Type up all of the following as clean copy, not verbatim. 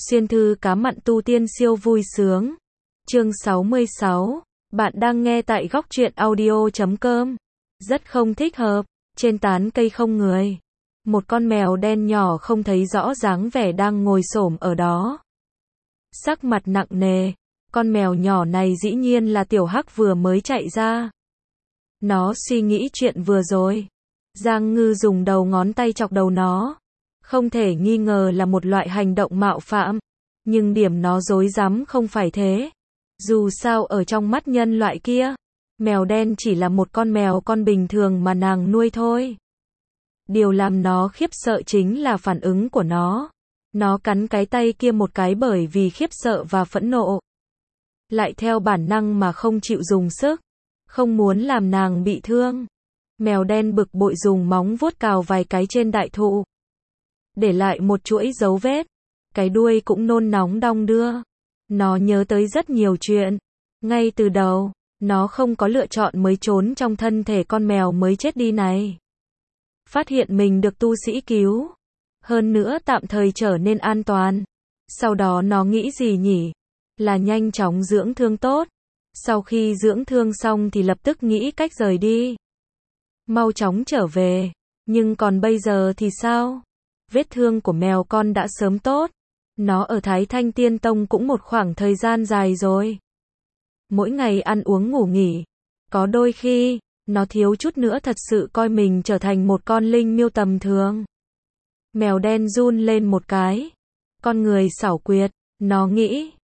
Xuyên thư cá mặn tu tiên siêu vui sướng. Chương 66. Bạn đang nghe tại góc truyện audio.com. Rất không thích hợp. Trên tán cây không người. Một con mèo đen nhỏ không thấy rõ dáng vẻ đang ngồi xổm ở đó. Sắc mặt nặng nề. Con mèo nhỏ này dĩ nhiên là Tiểu Hắc vừa mới chạy ra. Nó suy nghĩ chuyện vừa rồi. Giang Ngư dùng đầu ngón tay chọc đầu nó. Không thể nghi ngờ là một loại hành động mạo phạm. Nhưng điểm nó rối rắm không phải thế. Dù sao ở trong mắt nhân loại kia, mèo đen chỉ là một con mèo con bình thường mà nàng nuôi thôi. Điều làm nó khiếp sợ chính là phản ứng của nó. Nó cắn cái tay kia một cái bởi vì khiếp sợ và phẫn nộ. Lại theo bản năng mà không chịu dùng sức. Không muốn làm nàng bị thương. Mèo đen bực bội dùng móng vuốt cào vài cái trên đại thụ. Để lại một chuỗi dấu vết. Cái đuôi cũng nôn nóng đong đưa. Nó nhớ tới rất nhiều chuyện. Ngay từ đầu, nó không có lựa chọn mới trốn trong thân thể con mèo mới chết đi này. Phát hiện mình được tu sĩ cứu. Hơn nữa tạm thời trở nên an toàn. Sau đó nó nghĩ gì nhỉ? Là nhanh chóng dưỡng thương tốt. Sau khi dưỡng thương xong thì lập tức nghĩ cách rời đi. Mau chóng trở về. Nhưng còn bây giờ thì sao? Vết thương của mèo con đã sớm tốt. Nó ở Thái Thanh Tiên Tông cũng một khoảng thời gian dài rồi. Mỗi ngày ăn uống ngủ nghỉ. Có đôi khi, nó thiếu chút nữa thật sự coi mình trở thành một con linh miêu tầm thường. Mèo đen run lên một cái. Con người xảo quyệt, nó nghĩ,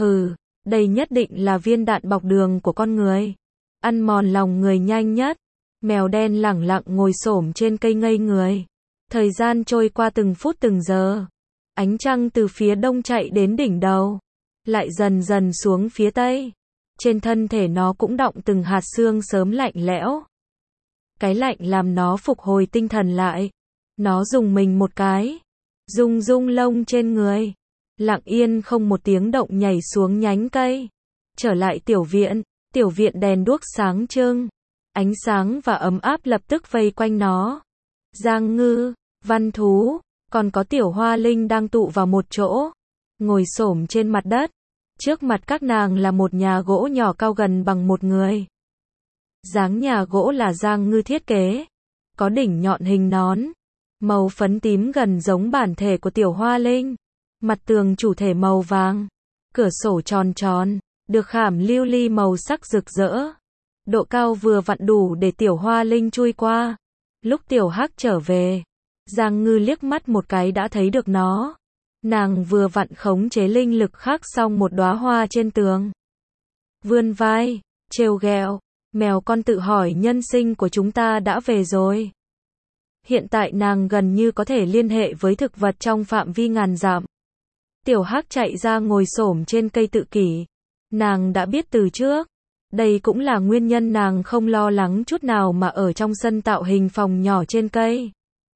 đây nhất định là viên đạn bọc đường của con người. Ăn mòn lòng người nhanh nhất. Mèo đen lẳng lặng ngồi xổm trên cây ngây người. Thời gian trôi qua từng phút từng giờ. Ánh trăng từ phía đông chạy đến đỉnh đầu. Lại dần dần xuống phía tây. Trên thân thể nó cũng đọng từng hạt sương sớm lạnh lẽo. Cái lạnh làm nó phục hồi tinh thần lại. Nó rùng mình một cái. Rung rung lông trên người. Lặng yên không một tiếng động nhảy xuống nhánh cây. Trở lại tiểu viện đèn đuốc sáng trưng. Ánh sáng và ấm áp lập tức vây quanh nó. Giang Ngư, Văn Thú, còn có Tiểu Hoa Linh đang tụ vào một chỗ. Ngồi xổm trên mặt đất. Trước mặt các nàng là một nhà gỗ nhỏ cao gần bằng một người. Dáng nhà gỗ là Giang Ngư thiết kế. Có đỉnh nhọn hình nón. Màu phấn tím gần giống bản thể của Tiểu Hoa Linh. Mặt tường chủ thể màu vàng. Cửa sổ tròn tròn. Được khảm lưu ly màu sắc rực rỡ. Độ cao vừa vặn đủ để Tiểu Hoa Linh chui qua. Lúc Tiểu Hắc trở về, Giang Ngư liếc mắt một cái đã thấy được nó. Nàng vừa vặn khống chế linh lực khắc xong một đóa hoa trên tường. Vươn vai, trêu ghẹo, mèo con tự hỏi nhân sinh của chúng ta đã về rồi. Hiện tại nàng gần như có thể liên hệ với thực vật trong phạm vi ngàn dặm. Tiểu Hắc chạy ra ngồi xổm trên cây tự kỷ. Nàng đã biết từ trước. Đây cũng là nguyên nhân nàng không lo lắng chút nào mà ở trong sân tạo hình phòng nhỏ trên cây.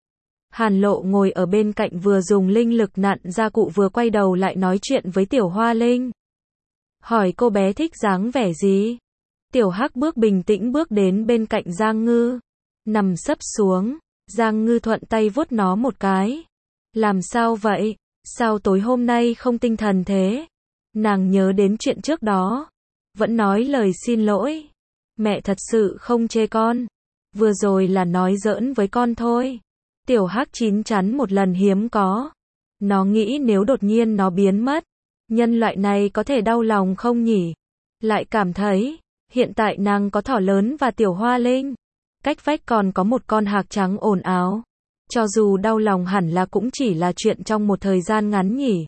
Hàn Lộ ngồi ở bên cạnh vừa dùng linh lực nặn gia cụ vừa quay đầu lại nói chuyện với Tiểu Hoa Linh. Hỏi cô bé thích dáng vẻ gì? Tiểu Hắc bình tĩnh bước đến bên cạnh Giang Ngư. Nằm sấp xuống. Giang Ngư thuận tay vuốt nó một cái. Làm sao vậy? Sao tối hôm nay không tinh thần thế? Nàng nhớ đến chuyện trước đó. Vẫn nói lời xin lỗi. Mẹ thật sự không chê con. Vừa rồi là nói giỡn với con thôi. Tiểu Hắc chín chắn một lần hiếm có. Nó nghĩ nếu đột nhiên nó biến mất, nhân loại này có thể đau lòng không nhỉ? Lại cảm thấy, hiện tại nàng có thỏ lớn và Tiểu Hoa Linh. Cách vách còn có một con hạc trắng ồn ào. Cho dù đau lòng hẳn là cũng chỉ là chuyện trong một thời gian ngắn nhỉ.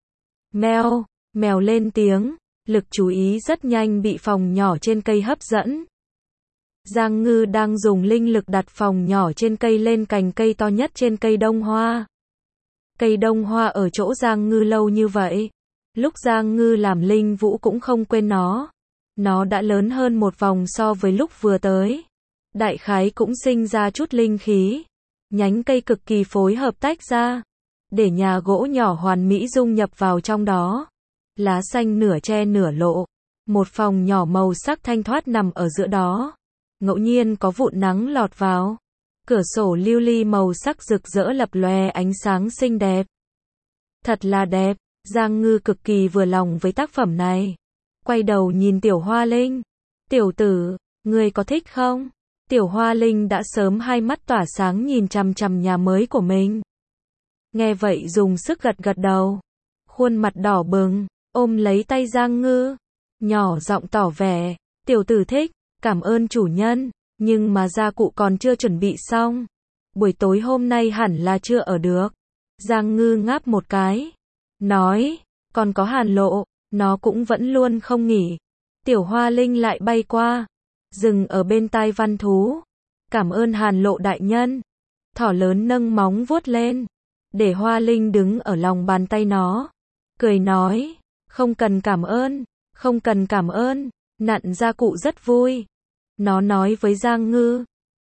Mèo lên tiếng. Lực chú ý rất nhanh bị phòng nhỏ trên cây hấp dẫn. Giang Ngư đang dùng linh lực đặt phòng nhỏ trên cây lên cành cây to nhất trên cây đông hoa. Cây đông hoa ở chỗ Giang Ngư lâu như vậy. Lúc Giang Ngư làm linh vũ cũng không quên nó. Nó đã lớn hơn một vòng so với lúc vừa tới. Đại khái cũng sinh ra chút linh khí. Nhánh cây cực kỳ phối hợp tách ra. Để nhà gỗ nhỏ hoàn mỹ dung nhập vào trong đó. Lá xanh nửa che nửa lộ. Một phòng nhỏ màu sắc thanh thoát nằm ở giữa đó. Ngẫu nhiên có vụn nắng lọt vào. Cửa sổ lưu ly màu sắc rực rỡ lập lòe ánh sáng xinh đẹp. Thật là đẹp. Giang Ngư cực kỳ vừa lòng với tác phẩm này. Quay đầu nhìn Tiểu Hoa Linh. Tiểu tử, ngươi có thích không? Tiểu Hoa Linh đã sớm hai mắt tỏa sáng nhìn chằm chằm nhà mới của mình. Nghe vậy dùng sức gật gật đầu. Khuôn mặt đỏ bừng, ôm lấy tay Giang Ngư. Nhỏ giọng tỏ vẻ, tiểu tử thích, cảm ơn chủ nhân, nhưng mà gia cụ còn chưa chuẩn bị xong. Buổi tối hôm nay hẳn là chưa ở được. Giang Ngư ngáp một cái. Nói, còn có Hàn Lộ, nó cũng vẫn luôn không nghỉ. Tiểu Hoa Linh lại bay qua, dừng ở bên tai Văn Thú. Cảm ơn Hàn Lộ đại nhân. Thỏ lớn nâng móng vuốt lên, để Hoa Linh đứng ở lòng bàn tay nó. Cười nói, không cần cảm ơn, không cần cảm ơn, nặn gia cụ rất vui. Nó nói với Giang Ngư,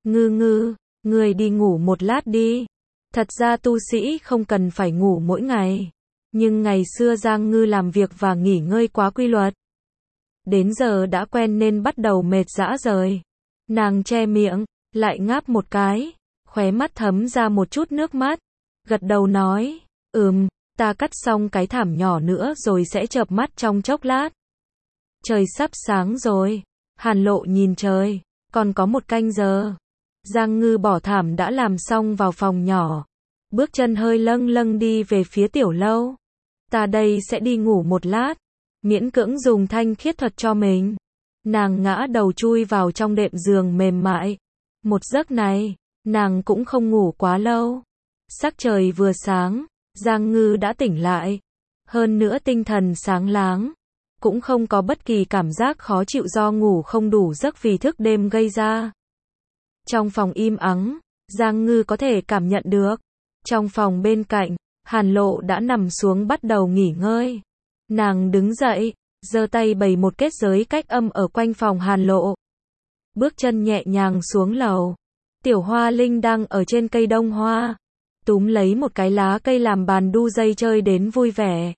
Ngư, người đi ngủ một lát đi. Thật ra tu sĩ không cần phải ngủ mỗi ngày. Nhưng ngày xưa Giang Ngư làm việc và nghỉ ngơi quá quy luật. Đến giờ đã quen nên bắt đầu mệt rã rời. Nàng che miệng, lại ngáp một cái, khóe mắt thấm ra một chút nước mắt. Gật đầu nói, ta cắt xong cái thảm nhỏ nữa rồi sẽ chợp mắt trong chốc lát. Trời sắp sáng rồi. Hàn Lộ nhìn trời, còn có một canh giờ. Giang Ngư bỏ thảm đã làm xong vào phòng nhỏ. Bước chân hơi lâng lâng đi về phía tiểu lâu. Ta đây sẽ đi ngủ một lát. Miễn cưỡng dùng thanh khiết thuật cho mình. Nàng ngã đầu chui vào trong đệm giường mềm mại. Một giấc này, nàng cũng không ngủ quá lâu. Sắc trời vừa sáng, Giang Ngư đã tỉnh lại. Hơn nữa tinh thần sáng láng. Cũng không có bất kỳ cảm giác khó chịu do ngủ không đủ giấc vì thức đêm gây ra. Trong phòng im ắng, Giang Ngư có thể cảm nhận được. Trong phòng bên cạnh, Hàn Lộ đã nằm xuống bắt đầu nghỉ ngơi. Nàng đứng dậy, giơ tay bày một kết giới cách âm ở quanh phòng Hàn Lộ. Bước chân nhẹ nhàng xuống lầu. Tiểu Hoa Linh đang ở trên cây đông hoa. Túm lấy một cái lá cây làm bàn đu dây chơi đến vui vẻ.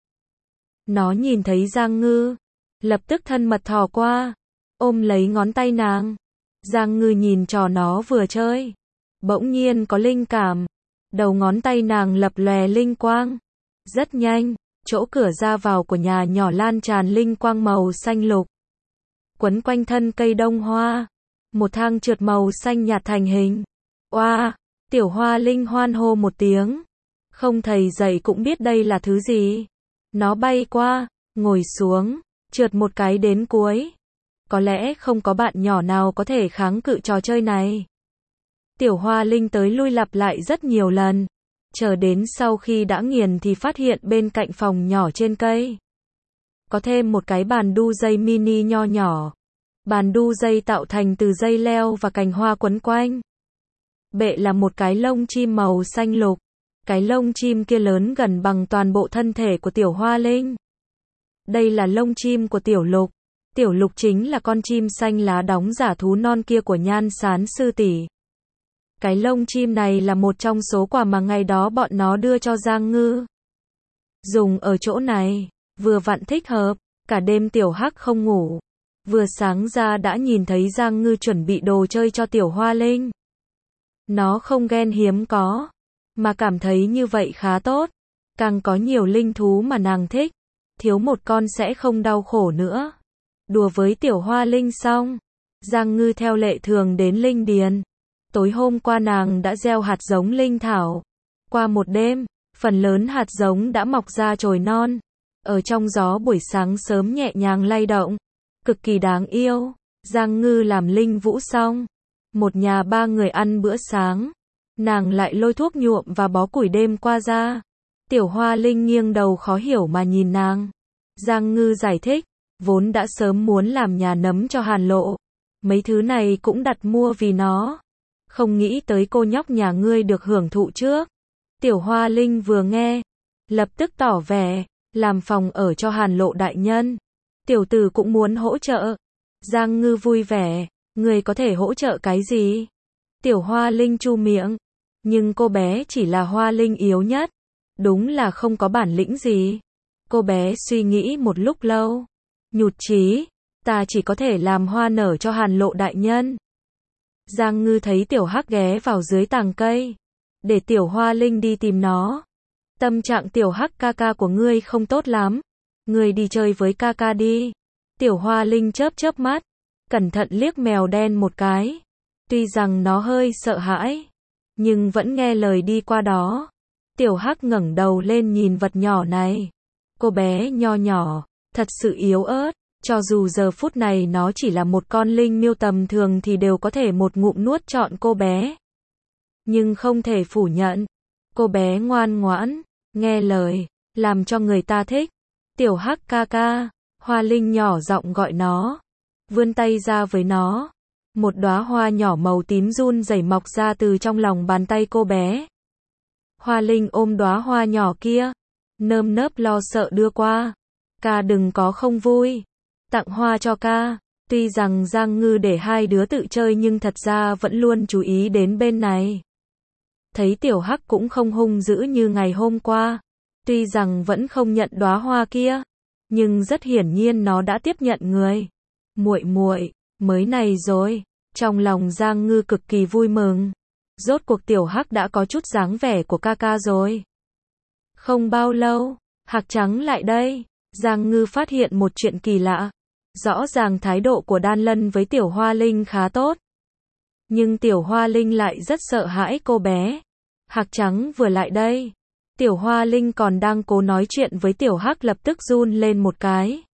Nó nhìn thấy Giang Ngư, lập tức thân mật thò qua, ôm lấy ngón tay nàng. Giang Ngư nhìn trò nó vừa chơi, bỗng nhiên có linh cảm. Đầu ngón tay nàng lập lòe linh quang. Rất nhanh, chỗ cửa ra vào của nhà nhỏ lan tràn linh quang màu xanh lục. Quấn quanh thân cây đông hoa, một thang trượt màu xanh nhạt thành hình. Oa, Tiểu Hoa Linh hoan hô một tiếng. Không thầy dạy cũng biết đây là thứ gì. Nó bay qua, ngồi xuống, trượt một cái đến cuối. Có lẽ không có bạn nhỏ nào có thể kháng cự trò chơi này. Tiểu Hoa Linh tới lui lặp lại rất nhiều lần. Chờ đến sau khi đã nghiền thì phát hiện bên cạnh phòng nhỏ trên cây có thêm một cái bàn đu dây mini nho nhỏ. Bàn đu dây tạo thành từ dây leo và cành hoa quấn quanh. Bệ là một cái lông chim màu xanh lục. Cái lông chim kia lớn gần bằng toàn bộ thân thể của Tiểu Hoa Linh. Đây là lông chim của Tiểu Lục. Tiểu Lục chính là con chim xanh lá đóng giả thú non kia của Nhan Sán sư tỷ. Cái lông chim này là một trong số quà mà ngày đó bọn nó đưa cho Giang Ngư. Dùng ở chỗ này, vừa vặn thích hợp, cả đêm Tiểu Hắc không ngủ. Vừa sáng ra đã nhìn thấy Giang Ngư chuẩn bị đồ chơi cho Tiểu Hoa Linh. Nó không ghen hiếm có, mà cảm thấy như vậy khá tốt. Càng có nhiều linh thú mà nàng thích, thiếu một con sẽ không đau khổ nữa. Đùa với Tiểu Hoa Linh xong, Giang Ngư theo lệ thường đến linh điền. Tối hôm qua nàng đã gieo hạt giống linh thảo. Qua một đêm, phần lớn hạt giống đã mọc ra chồi non. Ở trong gió buổi sáng sớm nhẹ nhàng lay động. Cực kỳ đáng yêu. Giang Ngư làm linh vũ xong. Một nhà ba người ăn bữa sáng. Nàng lại lôi thuốc nhuộm và bó củi đêm qua ra. Tiểu Hoa Linh nghiêng đầu khó hiểu mà nhìn nàng. Giang Ngư giải thích, vốn đã sớm muốn làm nhà nấm cho Hàn Lộ. Mấy thứ này cũng đặt mua vì nó. Không nghĩ tới cô nhóc nhà ngươi được hưởng thụ trước. Tiểu Hoa Linh vừa nghe, lập tức tỏ vẻ, làm phòng ở cho Hàn Lộ đại nhân. Tiểu tử cũng muốn hỗ trợ. Giang Ngư vui vẻ, ngươi có thể hỗ trợ cái gì? Tiểu Hoa Linh chu miệng, nhưng cô bé chỉ là Hoa Linh yếu nhất. Đúng là không có bản lĩnh gì. Cô bé suy nghĩ một lúc lâu. Nhụt chí, ta chỉ có thể làm hoa nở cho Hàn Lộ đại nhân. Giang Ngư thấy Tiểu Hắc ghé vào dưới tàng cây, để Tiểu Hoa Linh đi tìm nó. Tâm trạng tiểu hắc ca ca của ngươi không tốt lắm. Ngươi đi chơi với ca ca đi. Tiểu Hoa Linh chớp chớp mắt, cẩn thận liếc mèo đen một cái. Tuy rằng nó hơi sợ hãi, nhưng vẫn nghe lời đi qua đó. Tiểu hắc ngẩng đầu lên nhìn vật nhỏ này. Cô bé nho nhỏ, thật sự yếu ớt. Cho dù giờ phút này nó chỉ là một con linh miêu tầm thường thì đều có thể một ngụm nuốt trọn cô bé. Nhưng không thể phủ nhận, cô bé ngoan ngoãn, nghe lời, làm cho người ta thích. Tiểu hắc ca ca, Hoa Linh nhỏ giọng gọi nó, vươn tay ra với nó. Một đóa hoa nhỏ màu tím run rẩy mọc ra từ trong lòng bàn tay cô bé. Hoa Linh ôm đóa hoa nhỏ kia, nơm nớp lo sợ đưa qua. Ca đừng có không vui, tặng hoa cho ca. Tuy rằng Giang Ngư để hai đứa tự chơi nhưng thật ra vẫn luôn chú ý đến bên này. Thấy tiểu hắc cũng không hung dữ như ngày hôm qua. Tuy rằng vẫn không nhận đóa hoa kia, nhưng rất hiển nhiên nó đã tiếp nhận người. Muội muội, mới này rồi. Trong lòng Giang Ngư cực kỳ vui mừng. Rốt cuộc tiểu hắc đã có chút dáng vẻ của ca ca rồi. Không bao lâu, hạc trắng lại đây. Giang Ngư phát hiện một chuyện kỳ lạ. Rõ ràng thái độ của Đan Lân với tiểu Hoa Linh khá tốt. Nhưng tiểu Hoa Linh lại rất sợ hãi cô bé. Hạc trắng vừa lại đây. Tiểu Hoa Linh còn đang cố nói chuyện với tiểu hắc lập tức run lên một cái.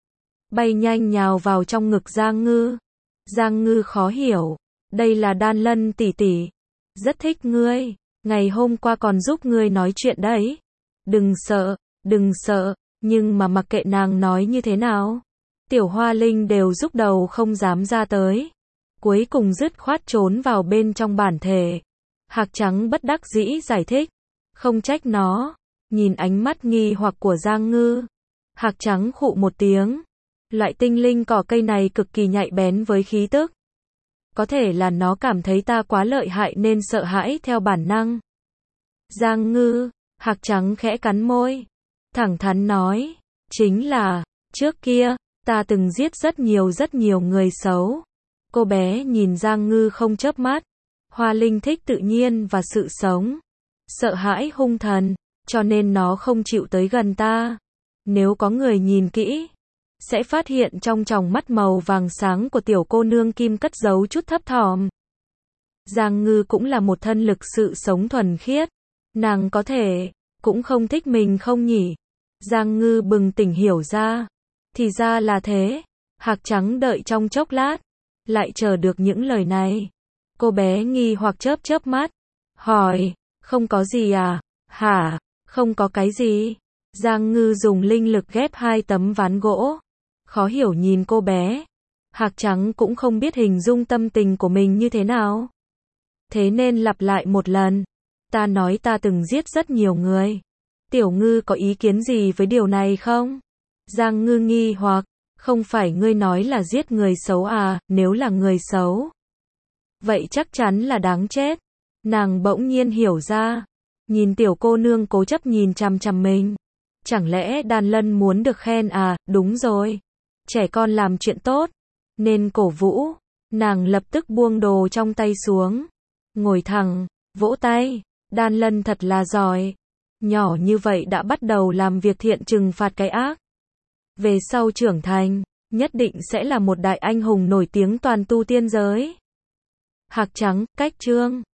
Bay nhanh nhào vào trong ngực Giang Ngư. Giang Ngư khó hiểu. Đây là Đan Lân tỷ tỷ. Rất thích ngươi. Ngày hôm qua còn giúp ngươi nói chuyện đấy. Đừng sợ, đừng sợ. Nhưng mà mặc kệ nàng nói như thế nào, tiểu Hoa Linh đều rúc đầu không dám ra tới. Cuối cùng dứt khoát trốn vào bên trong bản thể. Hạc trắng bất đắc dĩ giải thích. Không trách nó. Nhìn ánh mắt nghi hoặc của Giang Ngư, hạc trắng khụ một tiếng. Loại tinh linh cỏ cây này cực kỳ nhạy bén với khí tức. Có thể là nó cảm thấy ta quá lợi hại nên sợ hãi theo bản năng. Giang Ngư, hạc trắng khẽ cắn môi. Thẳng thắn nói. Chính là, trước kia, ta từng giết rất nhiều người xấu. Cô bé nhìn Giang Ngư không chớp mắt. Hoa Linh thích tự nhiên và sự sống. Sợ hãi hung thần, cho nên nó không chịu tới gần ta. Nếu có người nhìn kỹ, sẽ phát hiện trong tròng mắt màu vàng sáng của tiểu cô nương kim cất giấu chút thấp thỏm. Giang Ngư cũng là một thân lực sự sống thuần khiết. Nàng có thể, cũng không thích mình không nhỉ? Giang Ngư bừng tỉnh hiểu ra. Thì ra là thế. Hạc trắng đợi trong chốc lát, lại chờ được những lời này. Cô bé nghi hoặc chớp chớp mắt, hỏi, không có gì à? Hả? Không có cái gì. Giang Ngư dùng linh lực ghép hai tấm ván gỗ. Khó hiểu nhìn cô bé. Hạc trắng cũng không biết hình dung tâm tình của mình như thế nào. Thế nên lặp lại một lần. Ta nói ta từng giết rất nhiều người. Tiểu Ngư có ý kiến gì với điều này không? Giang Ngư nghi hoặc, không phải ngươi nói là giết người xấu à? Nếu là người xấu, vậy chắc chắn là đáng chết. Nàng bỗng nhiên hiểu ra. Nhìn tiểu cô nương cố chấp nhìn chằm chằm mình. Chẳng lẽ Đan Lân muốn được khen à? Đúng rồi. Trẻ con làm chuyện tốt, nên cổ vũ. Nàng lập tức buông đồ trong tay xuống. Ngồi thẳng, vỗ tay. Đan Lân thật là giỏi. Nhỏ như vậy đã bắt đầu làm việc thiện trừng phạt cái ác. Về sau trưởng thành, nhất định sẽ là một đại anh hùng nổi tiếng toàn tu tiên giới. Hạc trắng, cách chương.